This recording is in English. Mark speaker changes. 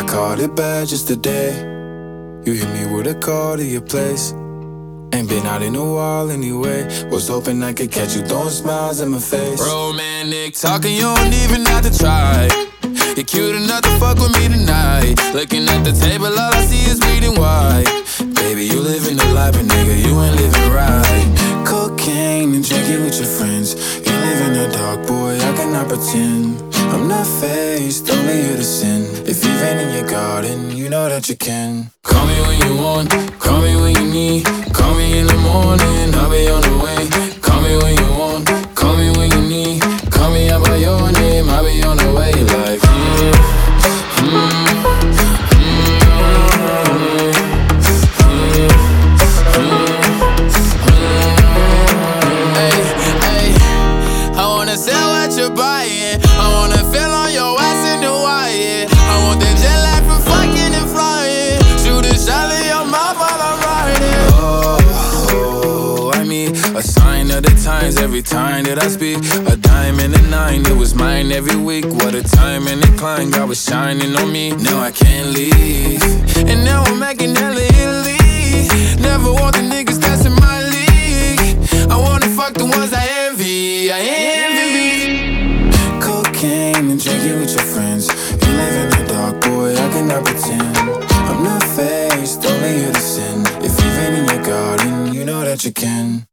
Speaker 1: called it bad just today. You hit me with a call to your place. Ain't been out in a while anyway. Was hoping I could catch you throwing smiles in my face.
Speaker 2: Romantic talking, you don't even have to try. You're cute enough to fuck with me tonight. Looking at the table, all I see is bleeding white. Baby, you living the life, but nigga, you ain't living right.
Speaker 1: Cocaine and drinking with your friends. You live in the dark, boy, I cannot pretend. I'm not faced, only here to sin. If you've been in your garden, you know that you can.
Speaker 2: Call me when you want, call me when you need. Call me in the morning, I'll be on the way. Call me when you want, call me when you need. Call me out by your name, I'll be on the way. Like, I wanna sell what you're buying. I wanna feel on your ass in the wire. I want that jet lag from fucking and flying. Shoot a shot in your mouth while I'm riding.
Speaker 1: Oh, I mean, a sign of the times every time that I speak. A dime and a nine, it was mine every week. What a time and a climb, God was shining on me. Now I can't leave,
Speaker 2: And now I'm making hella Italy. Never want the niggas that's in my league. I wanna fuck the ones I envy. I envy.
Speaker 1: cocaine and drinking with your friends. You live in the dark, boy, I cannot pretend. I'm not faced, only here to sin. If you've been in your garden, you know that you can.